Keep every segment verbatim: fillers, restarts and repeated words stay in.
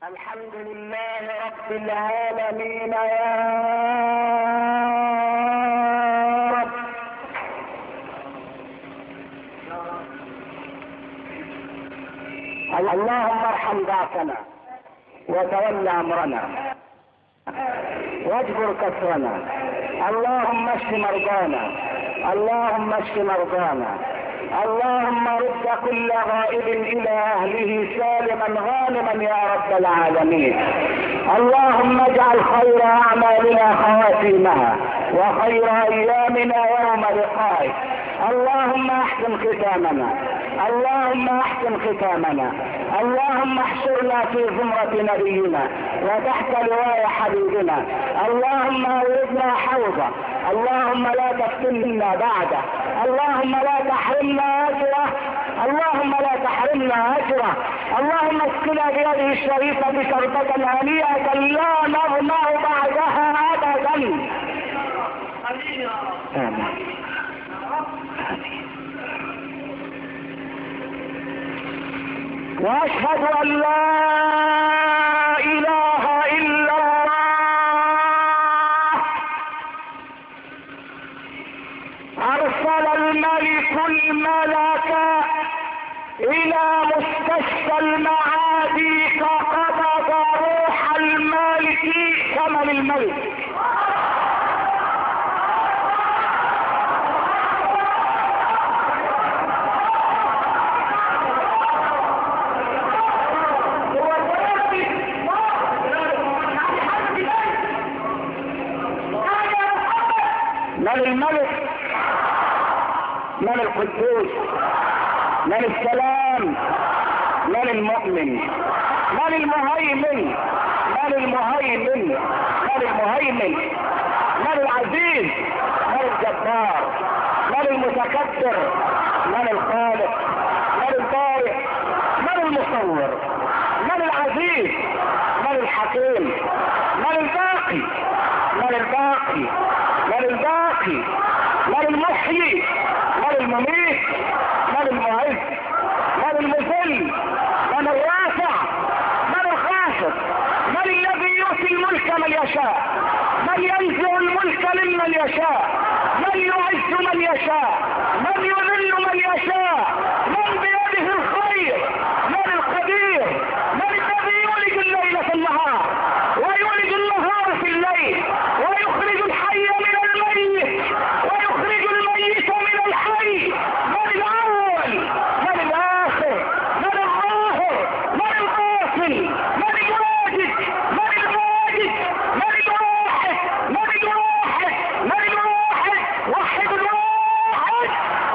الحمد لله رب العالمين يا رب. اللهم ارحم ضعفنا وتول امرنا واجبر كسرنا. اللهم اشف مرضانا، اللهم اشف مرضانا. اللهم رد كل غائب الى اهله سالما غانما يا رب العالمين. اللهم اجعل خير اعمالنا خواتيمها وخير ايامنا يوم لقائك. اللهم احسن ختامنا، اللهم احسن ختامنا. اللهم احشرنا في زمرة نبينا وتحت لواء حبيبنا. اللهم اوردنا حوضه. اللهم لا تفتنا بعده. اللهم لا تحرمنا اجره. اللهم لا تحرمنا اجره. اللهم اسقنا بيده الشريفه شربة هنيئة لا نظمأ بعدها ابدا. آمين. واشهد ان لا اله الا الله. ارسل الملك الملك الى مستشفى المعادي فقبض روح الملك ثمن الملك. من الملك؟ من القدوس؟ من السلام؟ من المؤمن؟ من المهيمن؟ من المهيمن؟ من المهيمن؟ من العزيز؟ من الجبار؟ من المتكبر؟ من الخالق؟ من البارئ؟ من المصور؟ من العزيز؟ من الحكيم؟ من الباقي؟ من الباقي؟ من الباقي؟ من المحيي؟ من المميت؟ من المعز؟ من المذل؟ من الرافع؟ من الخافض؟ من الذي يؤتي الملك من يشاء؟ من ينزع الملك ممن يشاء؟ من يعز من يشاء؟ من يذل من يشاء؟ من بيده الخير؟ من القدير؟ من الذي يولج الليل في النهار ويولج النهار في الليل ويخرج الحي من الميت ويخرج الميت من الحي؟ من الاول؟ من الاخر؟ من الظاهر؟ من الباطن؟ من الواجد؟ من الماجد؟ من الواحد؟ من الواحد؟ من الواحد؟ وحد الواحد.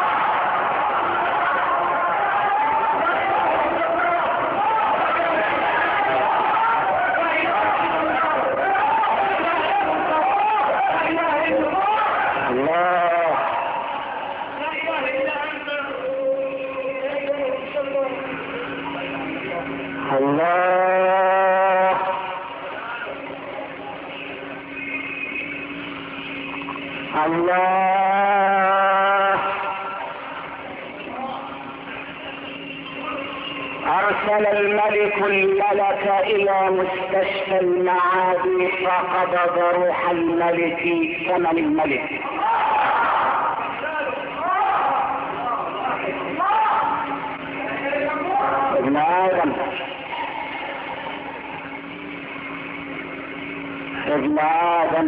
الله الله ارسل الملك الملك الى مستشفى المعادي فقبض روح الملك ثمن الملك. ابن ادم ابن ادم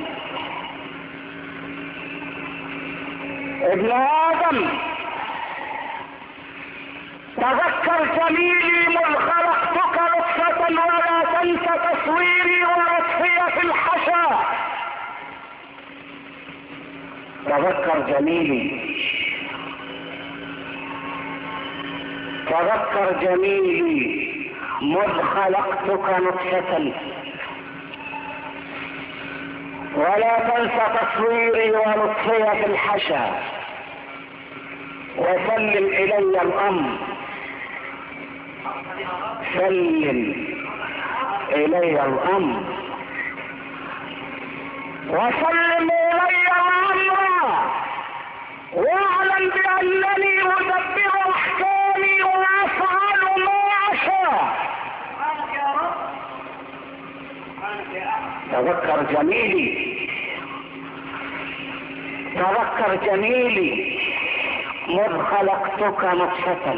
ابن ادم تذكر جميلي مذ خلقتك نطفة ولا تنس تصويري ونطفي في الحشا. تذكر جميلي تذكر جميلي مذ خلقتك نطفة ولا تنس تصويري ونطفي في الحشا. وسلم الي الامر، سلم الي الامر وسلم الي الامر واعلم بانني ادبر احكامي وافعل ما اشاء. تذكر جميلي، تذكر جميلي مذ خلقتك نطفة،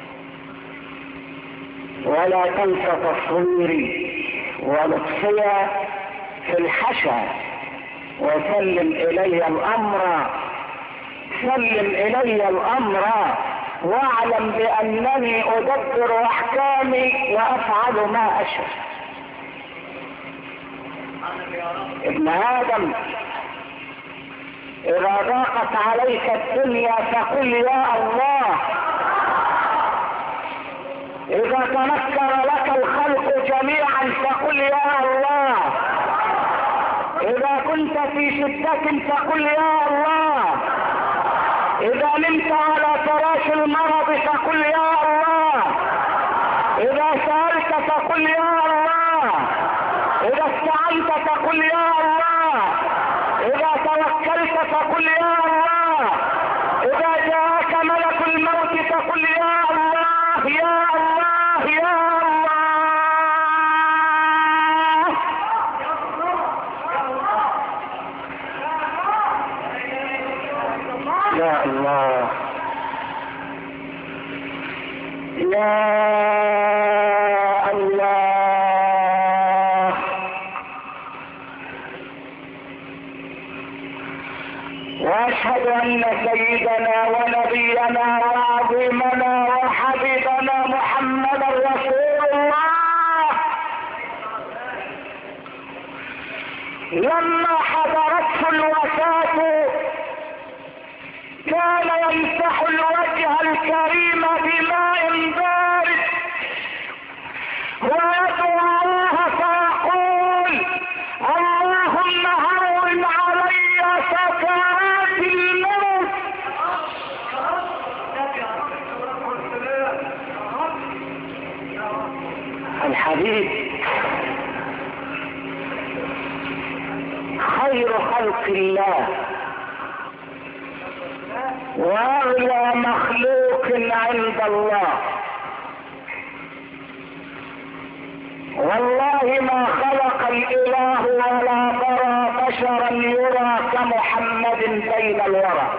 ولا تنس تصويري ولطفي في الحشا، وسلم الي الامر، سلم الي الامر، واعلم بانني ادبر احكامي وافعل ما اشاء. ابن ادم، اذا ضاقت عليك الدنيا فقل يا الله، اذا تنكر لك الخلق جميعا فقل يا الله، اذا كنت في شدة فقل يا الله، اذا نمت على فراش المرض فقل يا الله، اذا سألت فقل يا الله، اذا استعنت فقل يا الله، اذا توكلت فقل يا الله، اذا جاءك ملك الموت فقل يا الله يا الله يا الله. يا الله يا الله. واشهد ان سيدنا ونبينا وعظيمنا وحبيبنا محمدا رسول الله لما حضرته الوفاة كان يمسح الوجه الكريم بماء بارد ويدعو الله فيقول اللهم هون علي سكرات الموت. الحبيب خير خلق الله واغلى مخلوق عند الله، والله ما خلق الاله ولا برى بشرا يرى كمحمد بين الورى.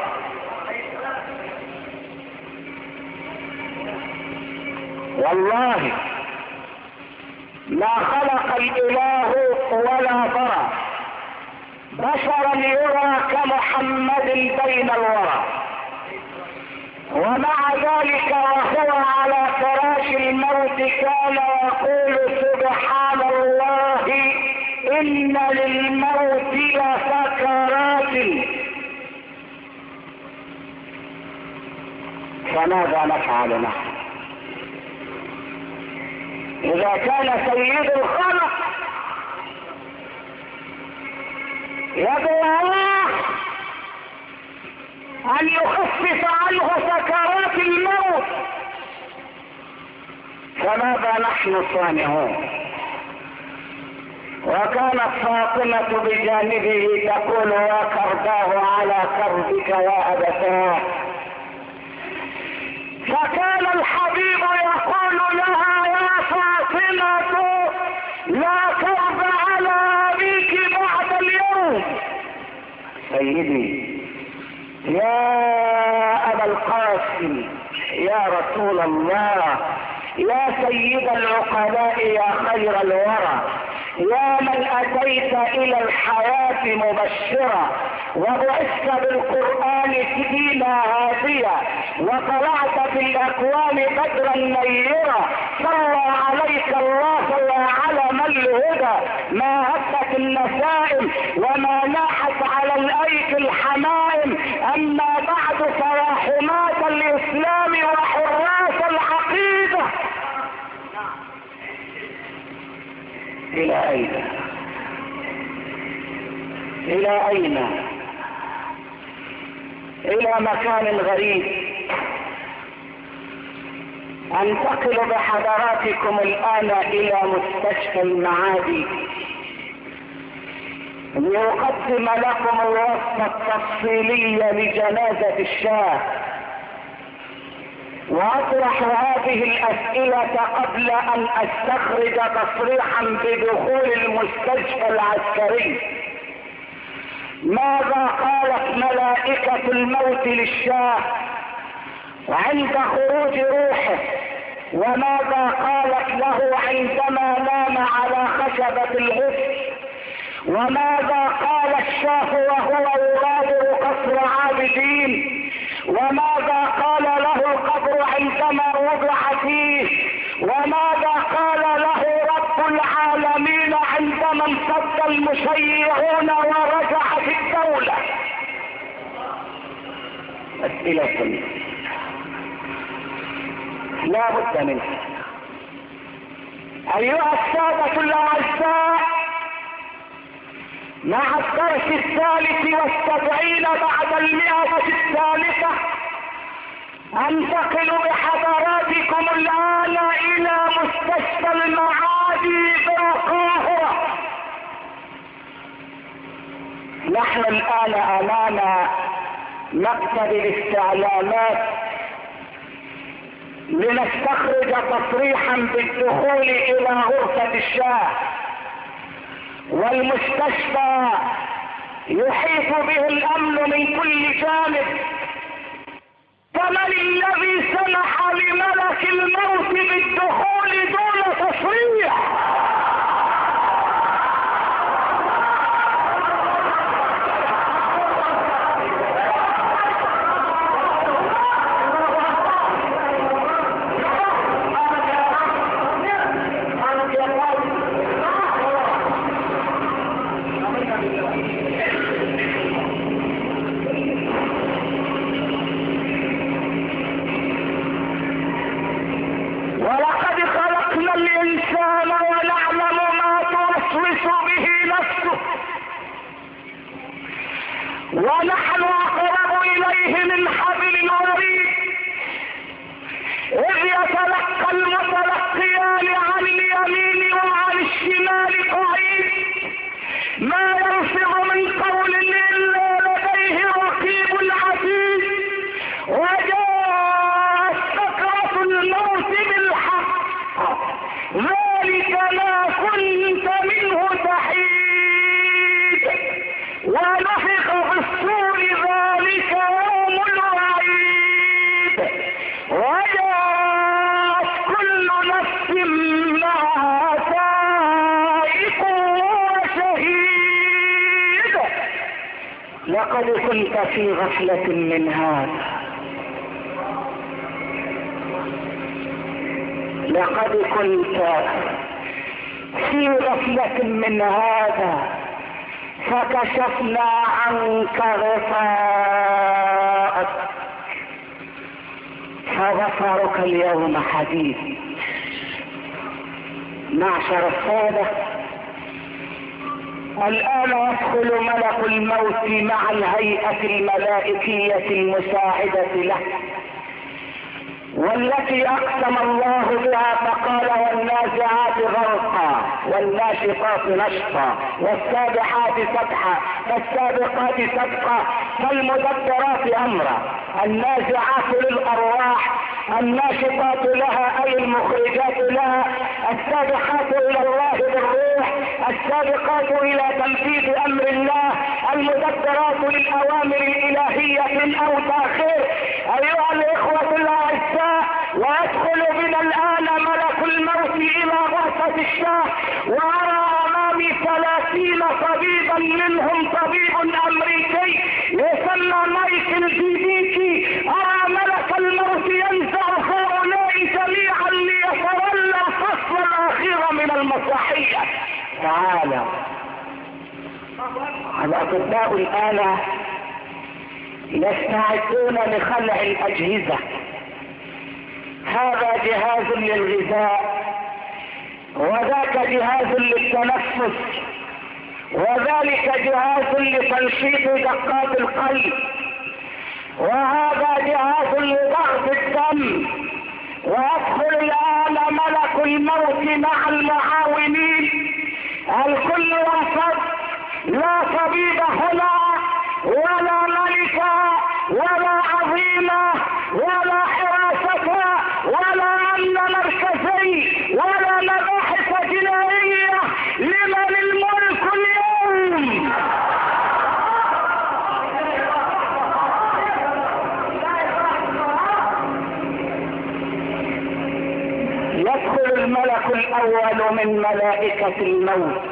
والله ما خلق الاله ولا برى بشرا يرى كمحمد بين الورى، ومع ذلك وهو على فراش الموت كان يقول سبحان الله ان للموت لسكرات. فماذا نفعل نحن اذا كان سيد الخلق يدعو الله ان يخفف عنه سكرات الموت؟ فماذا نحن صانعون؟ وكانت فاطمة بجانبه تقول يا كرباه على كربك يا أبتاه، فكان الحبيب يقول لها يا فاطمة لا كرب على أبيك بعد اليوم. سيدي يا أبا القاسم يا رسول الله يا سيد العقلاء يا خير الورى، يا من أتيت إلى الحياة مبشرا وبعثت بالقرآن سبيلا هاديا وطلعت في الأكوان بدرا نيرا، صلى عليك الله يا علم الهدى، ما هبت النسائم وما ناحت على الأيك الحمائم، أما بعد فيا حماة الإسلام وحراس العقيدة. إلى أين؟ إلى أين؟ إلى مكان غريب. أنتقل بحضراتكم الآن إلى مستشفى المعادي لأقدم لكم الوصفة التفصيلية لجنازة الشاه. واطرح هذه الاسئلة قبل ان استخرج تصريحا بدخول المستشفى العسكري. ماذا قالت ملائكة الموت للشاه عند خروج روحه؟ وماذا قالت له عندما نام على خشبة الغسل؟ وماذا قال الشاه وهو يغادر قصر عابدين؟ وماذا قال له القبر عندما وضع فيه؟ وماذا قال له رب العالمين عندما انصد المشيعون ورجعت الدولة؟ أسئلة لا بد منها. أيها السادة الأعزاء، مع الدرس الثالث والسبعين بعد المئة الثالثة انتقل بحضراتكم الآن إلى مستشفى المعادي بالقاهرة. نحن الآن أمام مكتب الاستعلامات لنستخرج تصريحا بالدخول إلى غرفة الشاه، والمستشفى يحيط به الامن من كل جانب. فمن الذي سمح لملك الموت بالدخول دون تصريح؟ ونحن أقرب إليه من حبل الوريد، إذ يتلقى المتلقيان عن اليمين وعن الشمال قعيد، ما يلفظ من قول إلا لديه رقيب عتيد، وجاءت سكرة الموت بالحق، ذلك ما كنت منه تحيد، ونفخ في الصور ذلك يوم الوعيد، وجاءت كل نفس معها سائق وشهيد. لقد كنت في غفلة من هذا، لقد كنت في غفلة من هذا، فكشفنا عنك غطاءك فبصرك اليوم حديد. معشر السادة، الآن يدخل ملك الموت مع الهيئة الملائكية المساعدة له، والتي اقسم الله بها فقال: والنازعات غرقا والناشطات نشطا والسابحات سبحا فالسابقات سبقا فالمدبرات امرا. النازعات للارواح، الناشطات لها اي المخرجات لها، السابحات الى الله بالروح، السابقات الى تنفيذ امر الله، المدبرات للاوامر الالهية او تاخير. ايها الاخوة الاعزاء، ويدخل بنا الآن ملك الموت إلى غرفة الشاه، وأرى أمامي ثلاثين طبيبا، منهم طبيب أمريكي يسمى مايكل جيديكي. أرى ملك الموت ينزع هؤلاء جميعا ليتولى الفصل الأخير من المسرحية. تعالى الأطباء الآن يستعدون لخلع الأجهزة. هذا جهاز للغذاء، وذاك جهاز للتنفس، وذلك جهاز لتنشيط دقات القلب، وهذا جهاز لضغط الدم. ويدخل الآن ملك الموت مع المعاونين، الكل ينفض، لا طبيب هنا ولا ملكة ولا عظيمة ولا حراسة الأول من ملائكة الموت،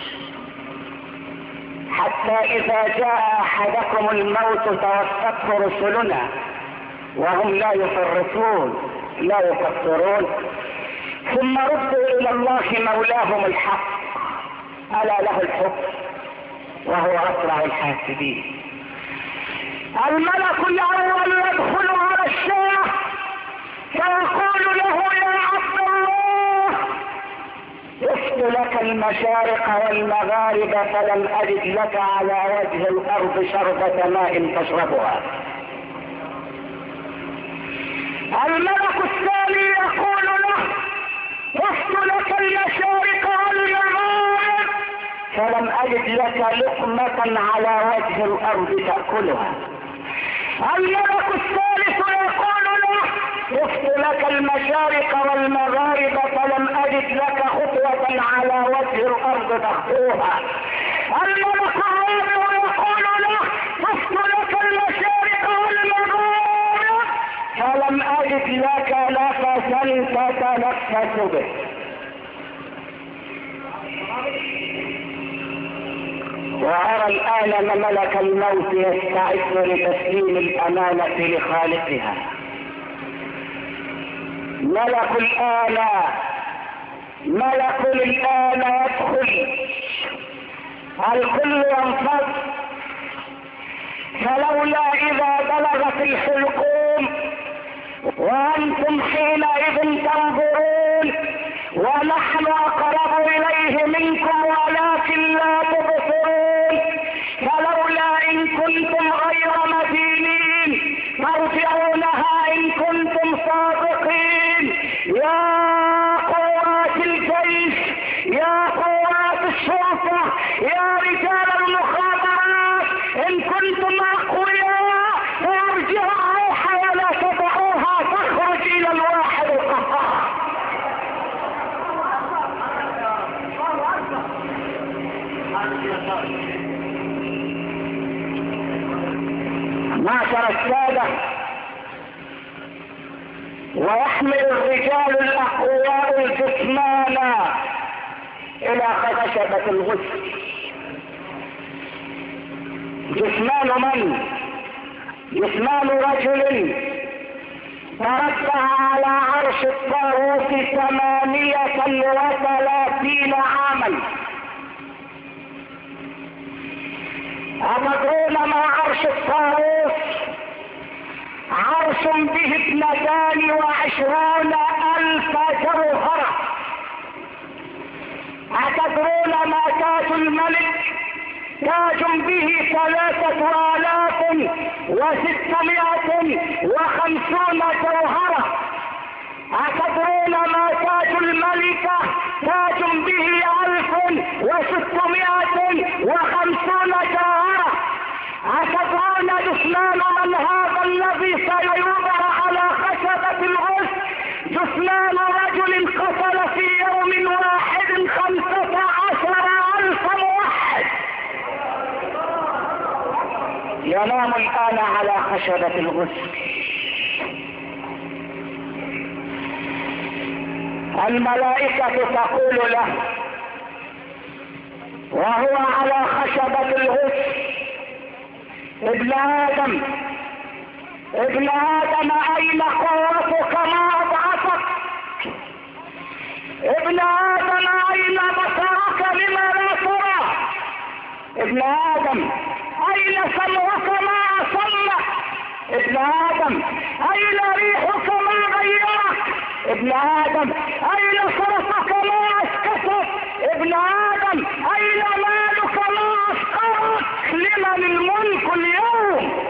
حتى إذا جاء أحدكم الموت توفته رسلنا وهم لا يفرطون لا يكفرون، ثم ردوا إلى الله مولاهم الحق، ألا له الحكم وهو أسرع الحاسبين. الملك الأول يدخل على الشيخ فيقول له يا عبد الله افت لك المشارق والمغارب فلم أجد لك على وجه الأرض شربة ماء تشربها. الملك الثاني يقول له افت لك المشارق والمغارب فلم أجد لك لقمة على وجه الأرض تأكلها. الملك الثالث يقول له افت لك المشارق والمغارب فلم أجد لك خطوة على وجه الأرض تخطوها. الملك الرابع يقول له افت لك المشارق والمغارب فلم أجد لك نفسا تتنفس به. وأرى الآن أن ملك الموت يستعد لتسليم الأمانة لخالقها. ملك الآن ملك الآن يدخل، الكل ينفض، فلولا إذا بلغت الحلقوم وأنتم حينئذ تنظرون ونحن أقرب إليه منكم ولكن لا تبصرون، فلولا إن كنتم غير مدينين ترجعونها إن كنتم صادقين. يا قوات الجيش، يا قوات الشرطة، يا رجال المخابرات، إن كنتم أقوياء فارجعوا الروح ولا تدعوها تخرج إلى الواحد القهار. معشر السادة، ويحمل الرجال الأقوياء الجثمان إلى خشبة الغسل. جثمان من؟ جثمان رجل تربع على عرش الطاغوت ثمانية وثلاثين عاما. أتدرون ما عرش الطاغوت؟ عرش به اثنتان وعشرون ألف جوهرة. أتدرون ما تاج الملك؟ تاج به ثلاثة آلاف وستمائة وخمسون جوهرة. أتدرون ما تاج الملكة؟ تاج به ألف وستمائة وخمسون جوهرة. أتدرون جثمان من هذا الذي سيوضع على خشبة الغسل؟ جثمان رجل قتل في يوم واحد خمسة عشر ألف موحد. ينام الآن على خشبة الغسل. الملائكة تقول له وهو على خشبة الغسل: ابن آدم ابن آدم أين قوتك ما أضعفك؟ ابن آدم أين بصرك لما لا ترى؟ ابن آدم أين سمعك ما أصلك؟ ابن آدم أين ريحك ما غيرك؟ ابن آدم أين صرفك ما أسكتك؟ ابن آدم أين مالك ما أسقطك؟ لمن الملك اليوم؟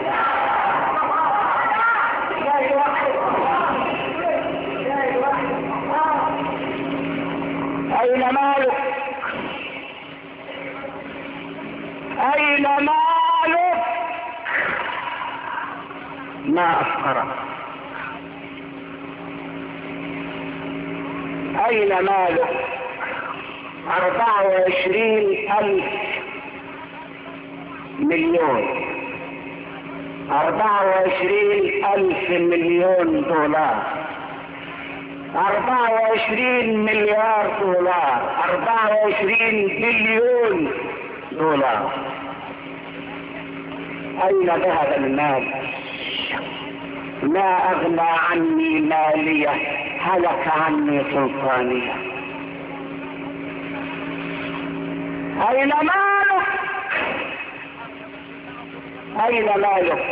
أين مالك؟ أين مالك؟ ما أفقرك. أين مالك؟ أربعة وعشرين ألف مليون أربعة وعشرين ألف مليون دولار. أربعة وعشرين مليار دولار، أربعة وعشرين بليون دولار. أين ذهب المال؟ ما أغنى عني مالية، هلك عني سلطانية. أين مالك؟ أين مالك؟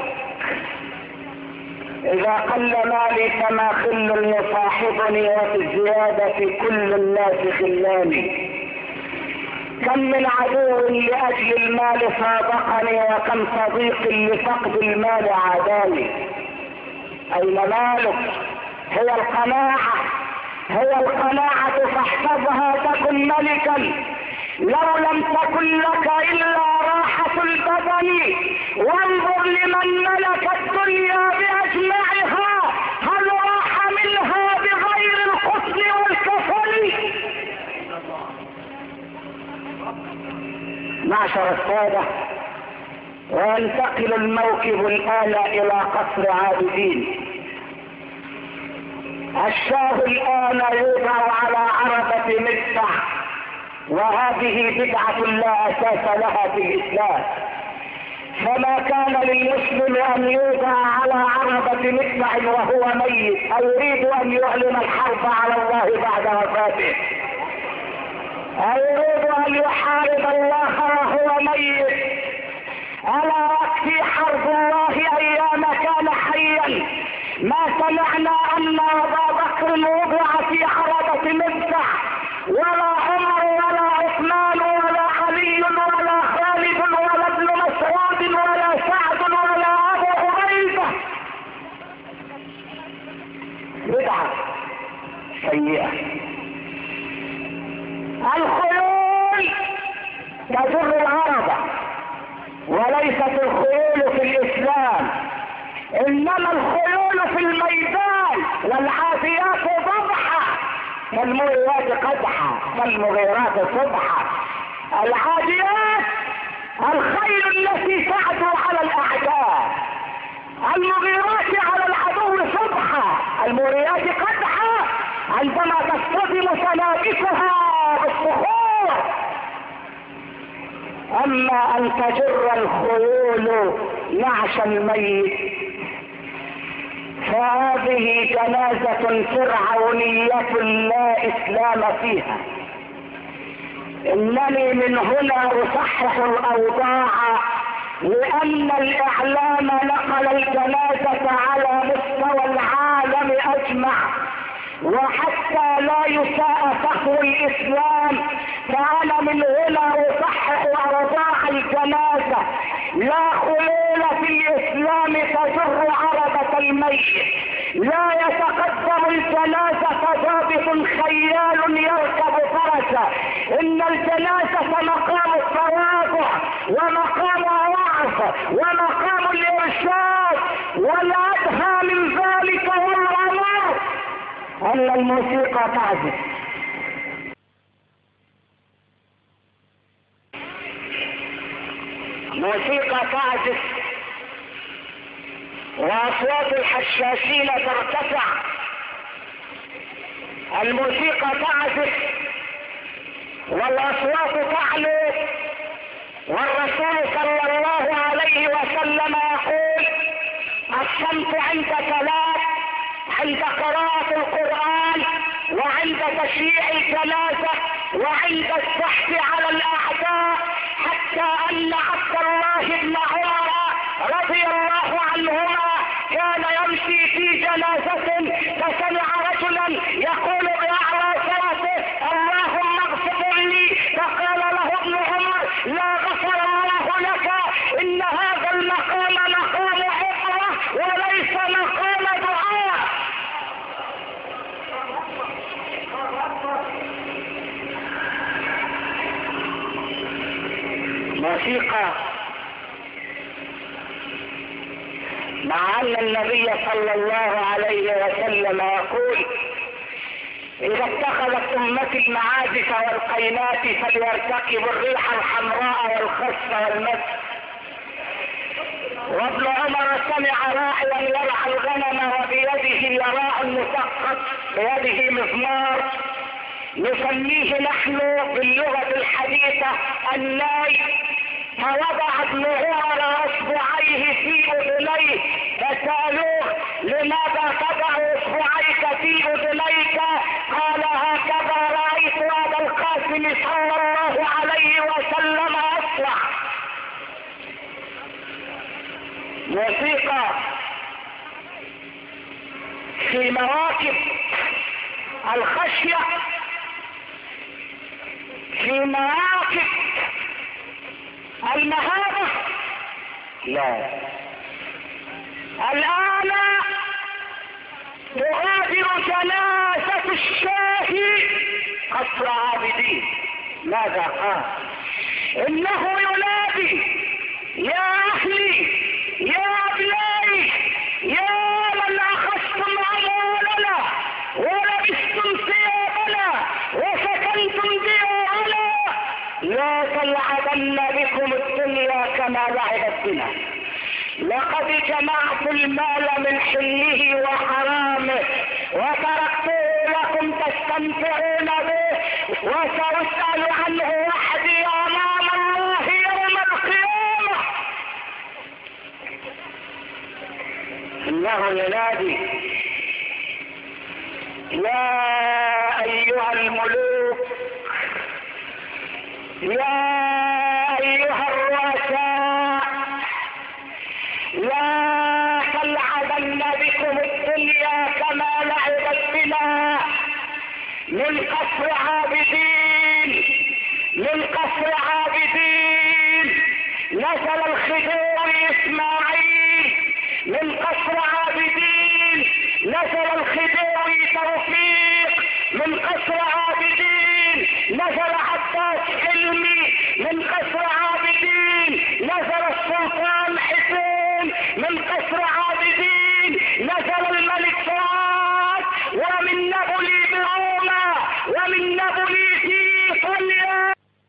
إذا قل مالي فما خل يصاحبني، وفي الزيادة كل الناس خلاني. كم من عدو لأجل المال صادقني، وكم صديق لفقد المال عاداني. أين مالك؟ هي القناعة، هي القناعة فاحفظها تكن ملكا، لو لم تكن لك إلا راحة البدن. وانظر لمن ملك الدنيا بأجمعها، هل راح منها بغير الحسن والكفن؟ معشر السادة، وينتقل الموكب الآن إلى قصر عابدين. الشاه الآن يوضع على عربة مدفع، وهذه بدعة لا أساس لها في الإسلام. فما كان للمسلم أن يوضع على عربة مدفع وهو ميت، أو يريد أن يعلن الحرب على الله بعد وفاته، أو يريد أن يحارب الله وهو ميت. ألا يكفي حرب الله أيام كان حيا؟ ما سمعنا أن أبا بكر وضع في عربة مدفع، ولا عمر ولا عثمان ولا علي ولا خالد ولا ابن مسعود ولا سعد ولا أبو عبيدة. بدعة سيئة. الخيول تجر العربة، وليست الخيول في الإسلام، إنما الخيول في الميدان. والعافيات ضبحة، فالمغيرات قدحة، فالمغيرات صبحة. العاديات الخيل التي تعدو على الأعداء، المغيرات على العدو صبحة، المغيرات قدحة عندما تصطدم سنابكها بالصخور. أما أن تجر الخيول نعش الميت فهذه جنازة فرعونية لا إسلام فيها. إنني من هنا أصحح الأوضاع، لأن الإعلام نقل الجنازة على مستوى العالم أجمع، وحتى لا يساء فخر الإسلام فأنا من هنا أصحح أوضاع الجنازة. لا خيول في الإسلام تجر عربة الميت، لا يتقدم الجنازة ضابط خيال يركب فرسه، إن الجنازة مقام التواضع ومقام الوعظ ومقام الإرشاد، والأدهى من ذلك والأمر أن الموسيقى تعزف. موسيقى تعزف وأصوات الحشاشين ترتفع، الموسيقى تعزف والأصوات تعلو، والرسول صلى الله عليه وسلم يقول: الصمت عند ثلاث، عند قراءة القرآن، وعند تشييع الجنازة، وعند الزحف على الأعداء. حتى أن عبد الله بن عمر رضي الله عنهما كان يمشي في جنازة فسمع رجلا يقول بأعلى صوته: اللهم اغفر لي، فقال له ابن عمر: لا غفر الله لك، إن هذا المقام مقام عبرة وليس مقام دعاء. موسيقى، مع أن النبي صلى الله عليه وسلم يقول: إذا اتخذت أمتي المعازف والقينات فليرتكبوا الريح الحمراء والخس والمس. وابن عمر سمع راعيا يرعى الغنم وبيده يراع مثقف بيده مزمار نسميه نحن باللغة الحديثة الناي. فوضع ابن عمر اصبعيه في اذنيه فسألوه لماذا تضع اصبعيك في اذنيك؟ قال هكذا رأيت ابا القاسم صلى الله عليه وسلم اصنع. موسيقى في مواكب الخشية، في مواكب المهابة لا. الآن تغادر جنازة الشاه قصر عابدين. ماذا قال؟ إنه ينادي يا أهلي يا أبنائي يا من أخذتم أموالنا ولبستم ثيابنا وسكنتم ديارنا لا تلعبن بكم الدنيا كما لعبت بنا. لقد جمعت المال من حله وحرامه وتركته لكم تستمتعون به وسأسأل عنه وحدي أمام الله يوم القيامة. إنه ينادي يا أيها الملوك يا أيها الرؤساء لا تلعبن بكم الدنيا كما لعبت بنا. من قصر عابدين من قصر عابدين نزل الخديوي اسماعيل. من قصر عابدين نزل الخديوي توفيق. من قصر عابدين نزل عباس حلمي. من قصر عابدين نزل السلطان حسين. من قصر عابدين نزل الملك فؤاد. ومن نابلي بروما ومن نابلي في ايطاليا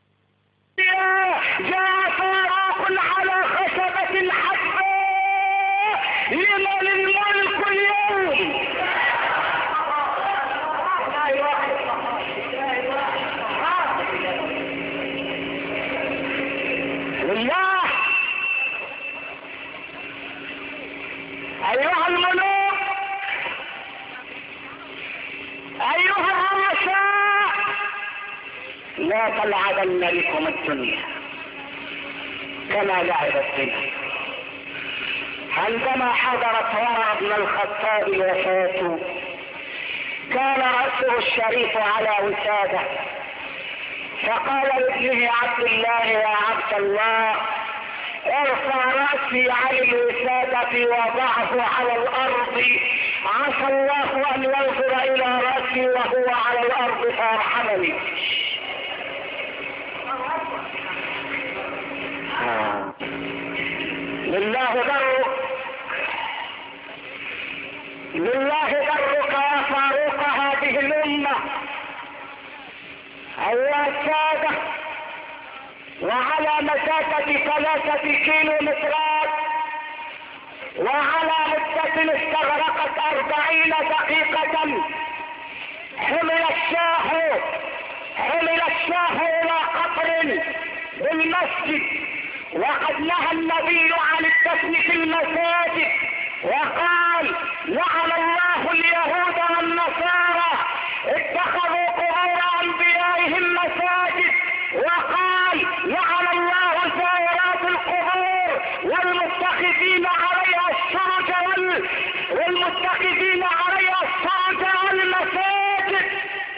جاء فاراق على خشبة حبة لمن الملك اليوم. لله. ايها الملوك ايها الرؤساء لا تلعبن بكم الدنيا كما لعبت بنا. عندما حضرت عمر بن الخطاب الوفاة كان رأسه الشريف على وسادة فقال لابنه عبد الله يا عبد الله ارفع رأسي عن الوسادة وضعه على الأرض عسى الله أن ينظر إلى رأسي وهو على الأرض فيرحمني. آه. لله درك لله درك يا فاروق هذه الأمة أيها السادة. وعلى مسافة ثلاثة كيلو مترات وعلى مدة استغرقت أربعين دقيقة حمل الشاه حمل الشاه إلى قبر بالمسجد. وقد نهى النبي عن الدفن في المساجد وقال لعن الله اليهود والنصارى اتخذوا قبور انبيائهم مساجد. وقال لعن الله زائرات القبور والمتخذين عليها السرج وال... والمتخذين عليها السرج والمساجد.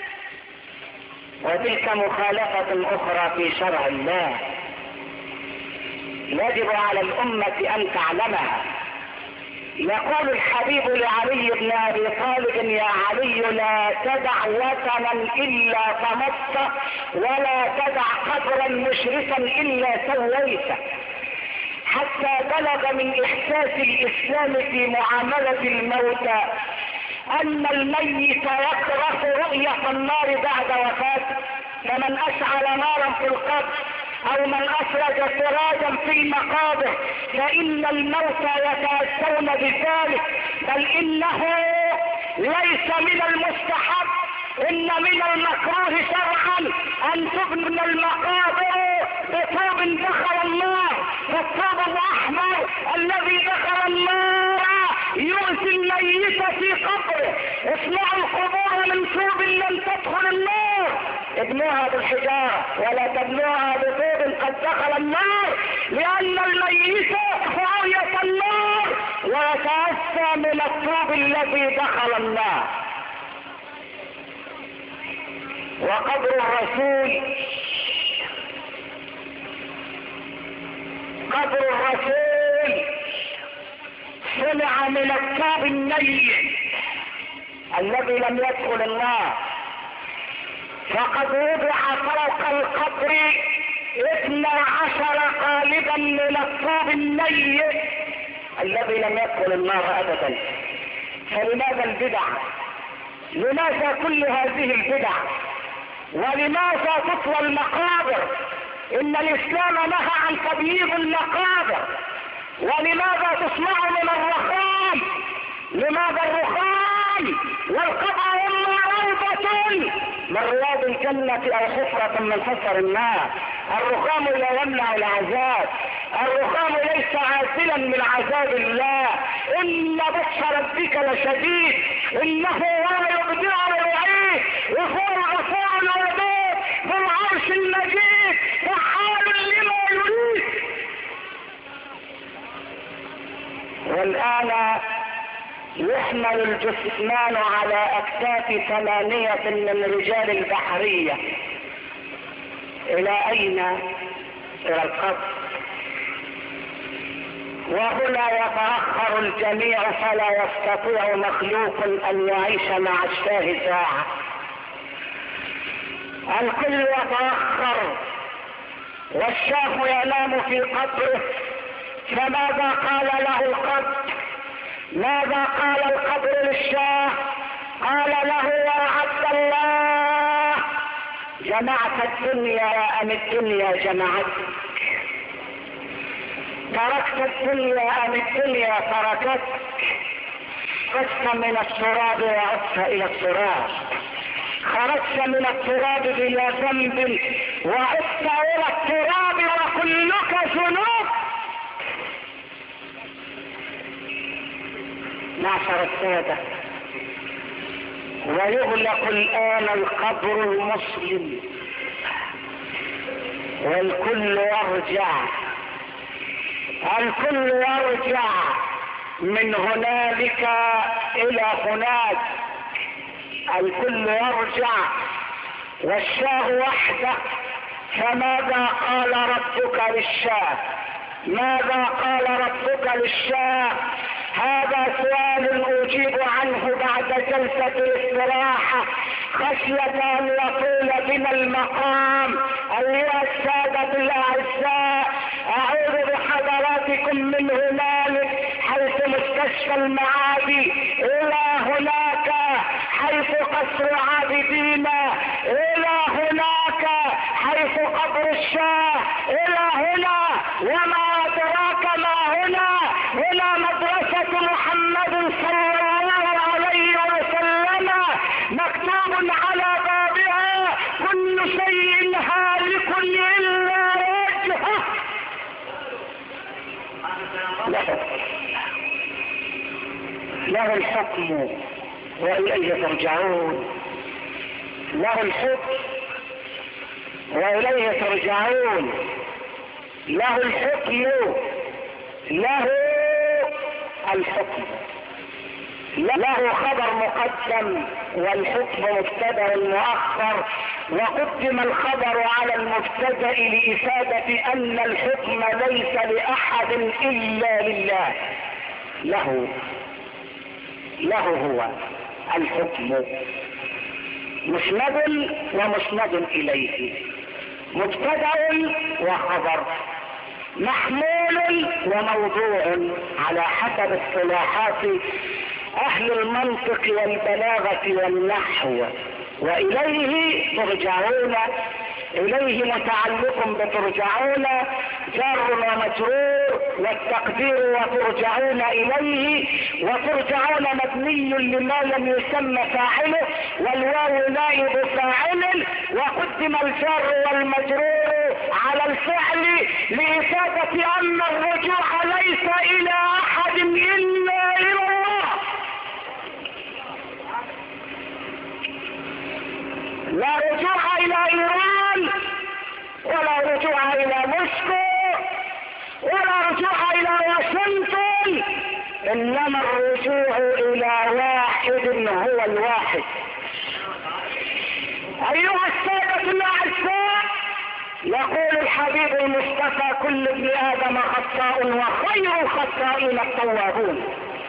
وتلك مخالفة اخرى في شرع الله يجب على الامة ان تعلمها. يقول الحبيب لعلي بن ابي طالب يا علي لا تدع وثنا الا طمسته ولا تدع قبرا مشرفا الا سويته. حتى بلغ من احساس الاسلام في معاملة الموتى ان الميت يكره رؤية النار بعد وفاته. فمن اشعل نارا في القبر او من اسرج سراجا في المقابر فان الموتى يتأسون بذلك، بل انه ليس من المستحب، ان من المكروه شرعا ان تبنى المقابر بطوب دخل النار، فالطوب الاحمر الذي دخل النار يؤذي الميت في قبره. اصنعوا القبور من طوب لم تدخل النار، ابنوها بالحجاره ولا تبنوها بطوب قد دخل النار، لان الميت رؤية النار ويتأسى من الطوب الذي دخل النار. وقبر الرسول قبر الرسول صنع من الطوب النيل الذي لم يدخل النار، فقد وضع فوق القبر اثنا عشر قالبا من الطوب النيل الذي لم يدخل النار ابدا. فلماذا البدع؟ لماذا كل هذه البدع؟ ولماذا تطوى المقابر؟ ان الاسلام نهى عن تبييض المقابر. ولماذا تصنع من الرخام؟ لماذا الرخام والقبر اما روضة من رياض الجنة او حفرة من حفر النار؟ الرخام لا يمنع العذاب، الرخام ليس عازلا من عذاب الله. ان بطش ربك لشديد انه هو يبدع ويعيد وهو الغفور الودود ذو العرش المجيد فعال لما يريد. والآن يحمل الجثمان على أكتاف ثمانية من رجال البحرية. إلى أين؟ إلى القبر. وهنا يتأخر الجميع فلا يستطيع مخلوق أن يعيش مع الشاه ساعة. الكل يتأخر والشاه ينام في قبره. فماذا قال له القبر؟ ماذا قال القبر للشاه؟ قال له يا عبد الله جمعت الدنيا ام الدنيا جمعتك؟ تركت الدنيا ام الدنيا تركتك؟ خرجت من التراب وعدت الى التراب، خرجت من التراب بلا ذنب وعدت الى التراب وكلك ذنوب. معشر السادة، ويغلق الآن القبر المسلم والكل يرجع، الكل يرجع من هنالك إلى هناك، الكل يرجع والشاه وحده. فماذا قال ربك للشاه؟ ماذا قال ربك للشاه؟ هذا سؤال أجيب عنه بعد جلسة الاستراحة خشية أن يطول بنا المقام. أيها السادة الأعزاء، أعوذ بحضراتكم من هنالك حيث مستشفى المعادي إلى هناك حيث قصر عابدين، إلى هناك حيث قبر الشاه، إلى هنا وما أدراك ما هنا. هنا مدرسة محمد صلى الله عليه وسلم مكتوب على بابها كل شيء هالك إلا وجهه. له الحكم وإليه ترجعون، له الحكم وإليه ترجعون، له الحكم، له الحكم، له خبر مقدم والحكم مبتدأ مؤخر، وقدم الخبر على المبتدأ لإفادة أن الحكم ليس لأحد إلا لله. له له هو الحكم مسند ومسند إليه، مبتدأ وخبر، محمول وموضوع على حسب اصطلاحات اهل المنطق والبلاغة والنحو، واليه ترجعون إليه متعلق بترجعون جار ومجرور، والتقدير وترجعون إليه، وترجعون مبني لما لم يسمى فاعله، والواو نائب فاعل، وقدم الجار والمجرور على الفعل لإفادة أن الرجوع ليس إلى أحد إلا إلى الله. لا رجوع إلى إيران، ولا رجوع إلى موسكو، ولا رجوع إلى واشنطن، إنما الرجوع إلى واحد هو الواحد. أيها السادة الأعزاء، يقول الحبيب المصطفى: كل ابن آدم خطاء وخير الخطائين التوابون.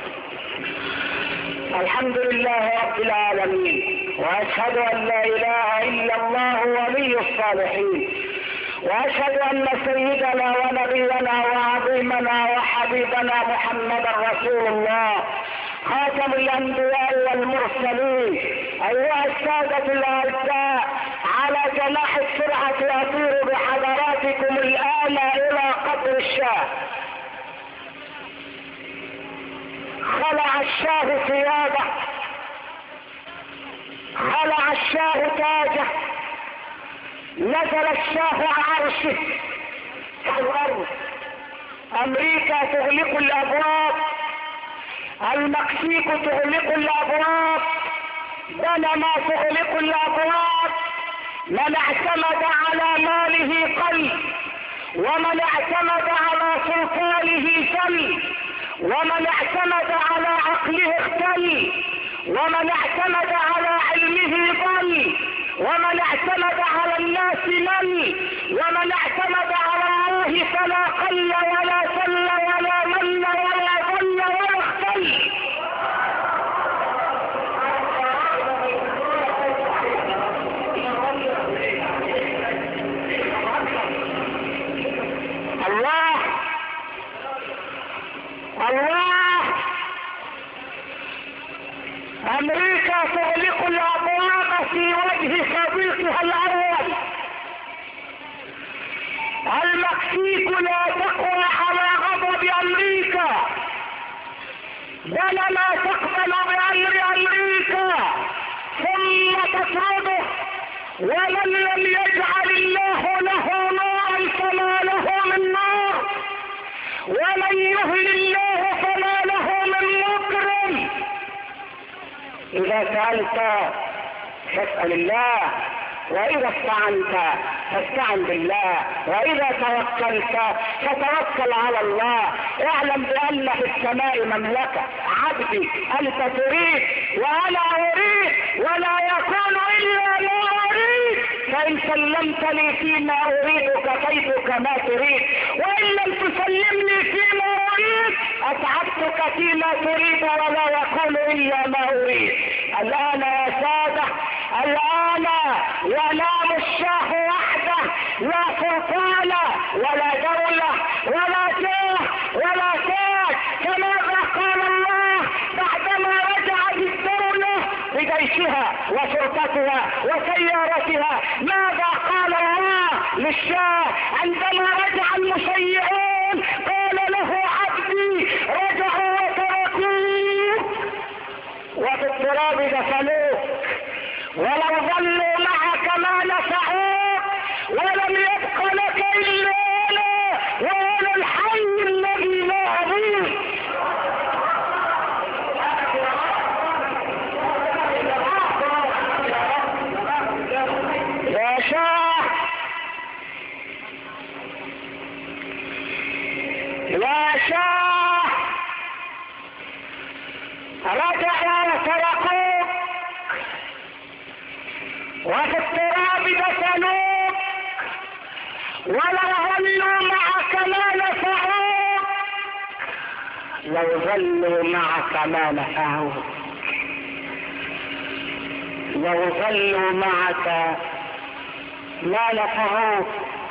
الحمد لله رب العالمين، واشهد ان لا اله الا الله ولي الصالحين، واشهد ان سيدنا ونبينا وعظيمنا وحبيبنا محمدا رسول الله خاتم الانبياء والمرسلين. ايها السادة الاعزاء، على جناح السرعة اطير بحضراتكم الان الى قبر الشاه. خلع الشاه ثيابه، خلع الشاه تاجه، نزل الشاه عرشه على الارض. امريكا تغلق الابواب، المكسيك تغلق الابواب، بنما تغلق الابواب. من اعتمد على ماله قل، ومن اعتمد على سلطانه سل، ومن اعتمد على عقله اختل، ومن اعتمد على علمه ضل، ومن اعتمد على الناس مل، ومن اعتمد على الله فلا قل ولا سل ولا من ولا ضل ولا اختل. الله الله. امريكا تغلق الابواب في وجه صديقها الاول. المكسيك لا تقوى على غضب امريكا، بينما تقبل بامر امريكا ثم تطرده. ومن لم يجعل الله له نارا فما له من نار، ومن يهل الله فما له من مكرم. اذا سألت فاسأل الله، واذا استعنت فاستعن بالله، واذا توكلت فتوكل على الله. اعلم بان في السماء مملكة. عبدي انت تريد وانا اريد، ولا يكون الا ما اريد. فان سلمتني فيما اريد كفيتك ما تريد، وان لم تسلمني فيما اريد اتعبتك فيما تريد، ولا يكون الا ما اريد. الان يا سادة، الان ينام الشاه وحده، لا سلطان ولا دولة ولا جاه ولا تاج. فماذا قال الله بعدما رجعت الدولة بجيشها وشرطتها وسيارتها؟ ماذا قال الله للشاه عندما رجع المشيعون؟ قال له: عبدي رجعوا وتركوه وفي التراب دفنوه، ولو ظلوا معك ما نفعوك، ولم يبق لك الا انا وانا الحي الذي لا اموت. يا شاه، يا شاه، رجعوا وتركوك وفي التراب دفنوك، ولو ظلوا معك ما نفعوك، لو ظلوا معك ما نفعوك، لو ظلوا معك ما نفعوك.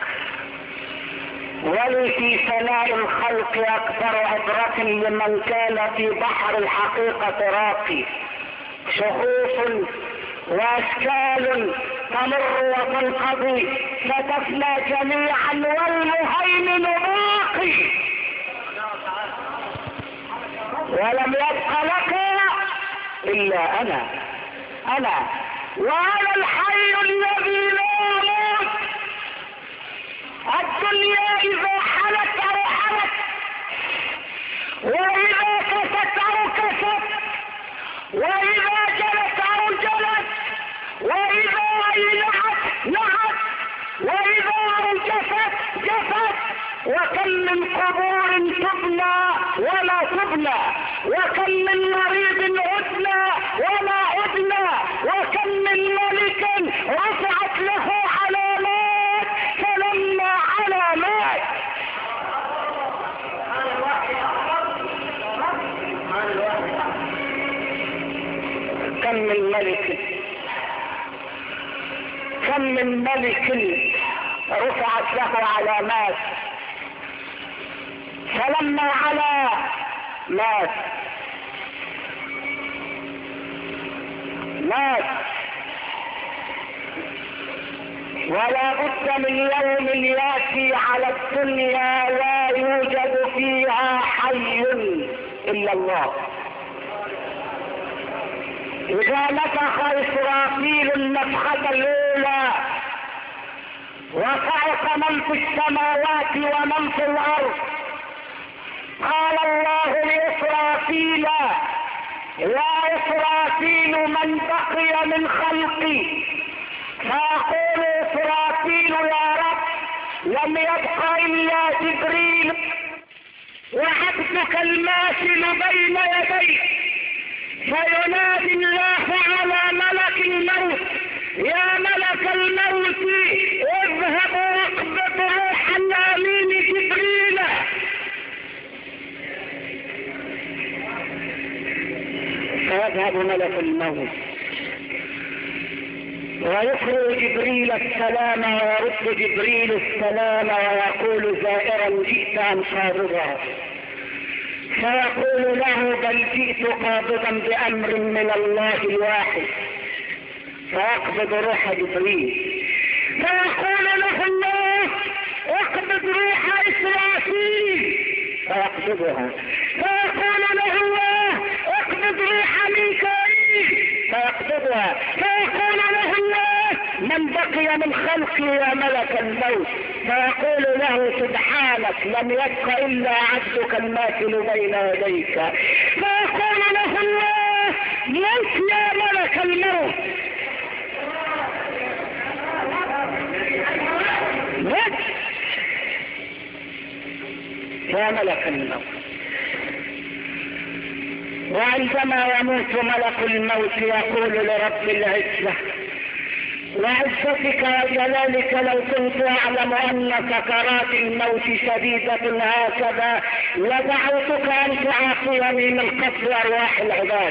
ولي في ثناء الخلق اكبر عبرة لمن كان في بحر الحقيقة راقي. شخوص واشكال تمر وتنقضي ستفنى جميعا والمهيمن باقي ولم يبق لك الا انا انا وانا الحي الذي لا يموت. الدنيا اذا حلت او حلت واذا كست او كست واذا جلت او جلت واذا نعت نعت واذا جفت جفت. وكم من قبور تبنى ولا تبنى وكم من مريض عدنا ولا عدنا وكم من ملك رفعت له علامات فلما علامات. كم من ملك كم من ملك رفعت له علامات فلما علا مات مات. ولا بد من يوم ياتي على الدنيا لا يوجد فيها حي الا الله. اذا نفخ اسرافيل النفخه الاولى وصعق من في السماوات ومن في الارض قال الله لإسرافيل يا إسرافيل من بقي من خلقي. فيقول إسرافيل يا رب لم يبق إلا جبريل وعبدك الماثل بين يديك. فينادي الله على ملك الموت يا ملك الموت اذهب واقبض روح الامين جبريل. فيذهب ملك الموت ويخرج جبريل السلام ويرد جبريل السلام ويقول زائرا جئت ام قابضا. فيقول له بل جئت قابضا بامر من الله الواحد. فيقبض روح جبريل فيقول له الله اقبض روح اسرافيل فيقبضها. فيقول له الله اقبض روح ميكائيل فيقبضها. فيقول له الله من بقي من خلقي يا ملك الموت. فيقول له سبحانك لم يبق الا عبدك الماثل بين يديك. فيقول له الله موت يا ملك الموت موت يا ملك الموت. وعندما يموت ملك الموت يقول لرب العزة وعزتك وجلالك لو كنت اعلم ان سكرات الموت شديدة هكذا لدعوتك ان تعافيني من قتل ارواح العباد.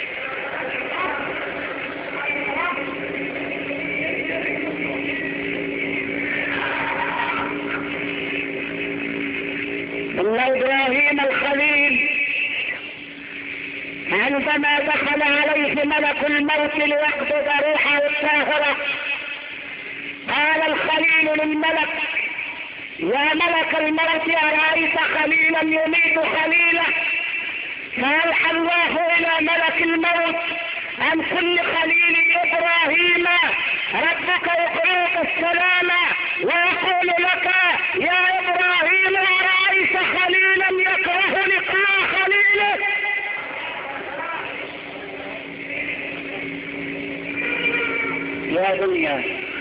ان ابراهيم الخليل عندما دخل عليه ملك الموت ليقبض روحه الطاهرة قال الخليل للملك يا ملك الموت أرأيت خليلا يميت خليله. فأوحى الله إلى ملك الموت عن كل خليل إبراهيم ربك يقرئك السلام ويقول لك يا إبراهيم أرأيت خليلا يكره لقاء خليله. يا دنيا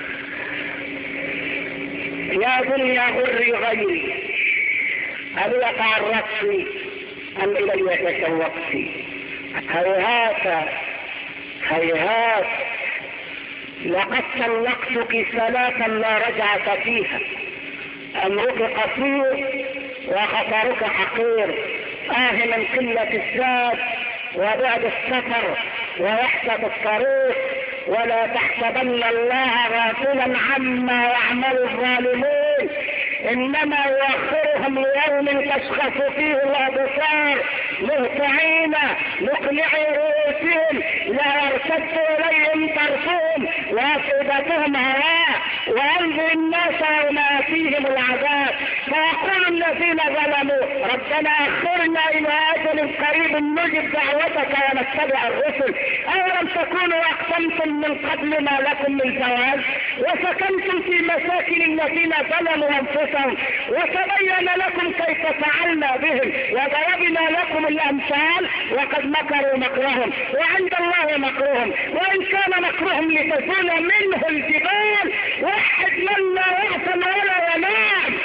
يا دنيا غري غيري هل تعرضت أم إلي تشوقت. هيهات هيهات لقد طلقتك ثلاثا لا رجعة فيها. أمرك قصير وخطرك حقير. آه من قلة الزاد وبعد السفر ووحدة الطريق. ولا تحسبن الله غافلا عما يعمل الظالمون انما يؤخرهم ليوم تشخص فيه الابصار مهطعين مقنعي رؤوسهم لا يرتد اليهم طرفهم وافئدتهم هواء وانظر الناس يوم ياتيهم العذاب فيقول الذين ظلموا ربنا اخرنا الى اجل قريب نجب دعوتك ونتبع الرسل اولم تكونوا اقسمتم من قبل ما لكم من زواج وسكنتم في مساكن الذين ظلموا انفسهم وتبين لكم كيف فعلنا بهم وضربنا لكم الامثال وقد مكروا مكرهم وعند الله مكرهم وان كان مكرهم لتزول منه الجبال وحد من لا يأثم ولا ينام.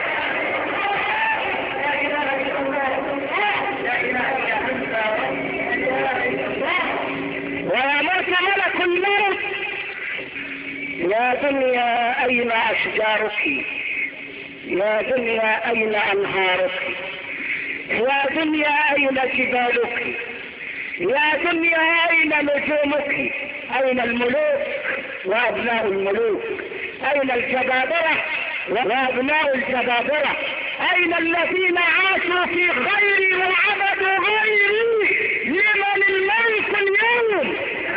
ويموت ملك الموت يا دنيا اين اشجارك يا دنيا اين انهارك يا دنيا اين جبالك يا دنيا اين نجومك اين الملوك وابناء الملوك اين الجبابرة وابناء الجبابرة اين الذين عاشوا في خيري وعبدوا غيري لمن الملك اليوم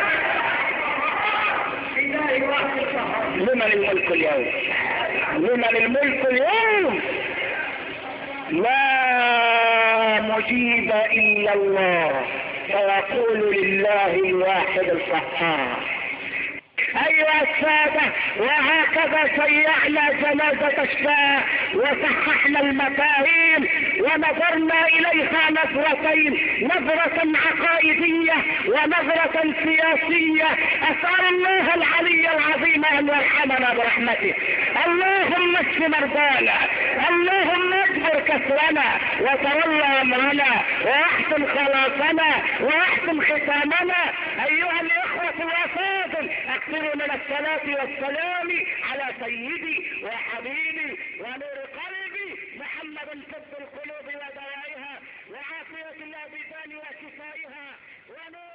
لمن الملك اليوم لمن الملك اليوم لا مجيب الا الله فيقول لله الواحد القهار. ايها السادة وهكذا سيعنا جنازة الشاه وصححنا المفاهيم ونظرنا اليها نظرتين نظرة عقائدية ونظرة سياسية. اسأل الله العلي العظيم ان يرحمنا برحمته. اللهم اشف مرضانا اللهم اجبر كسرنا وتولى امرنا واحسن خلاصنا واحسن ختامنا. ايها الاخوة الافاضل اكثروا من الصلاة والسلام على سيدي وحبيبي ونور قلبي محمد طب القلوب ودوائها وعافية الابدان وشفائها ونور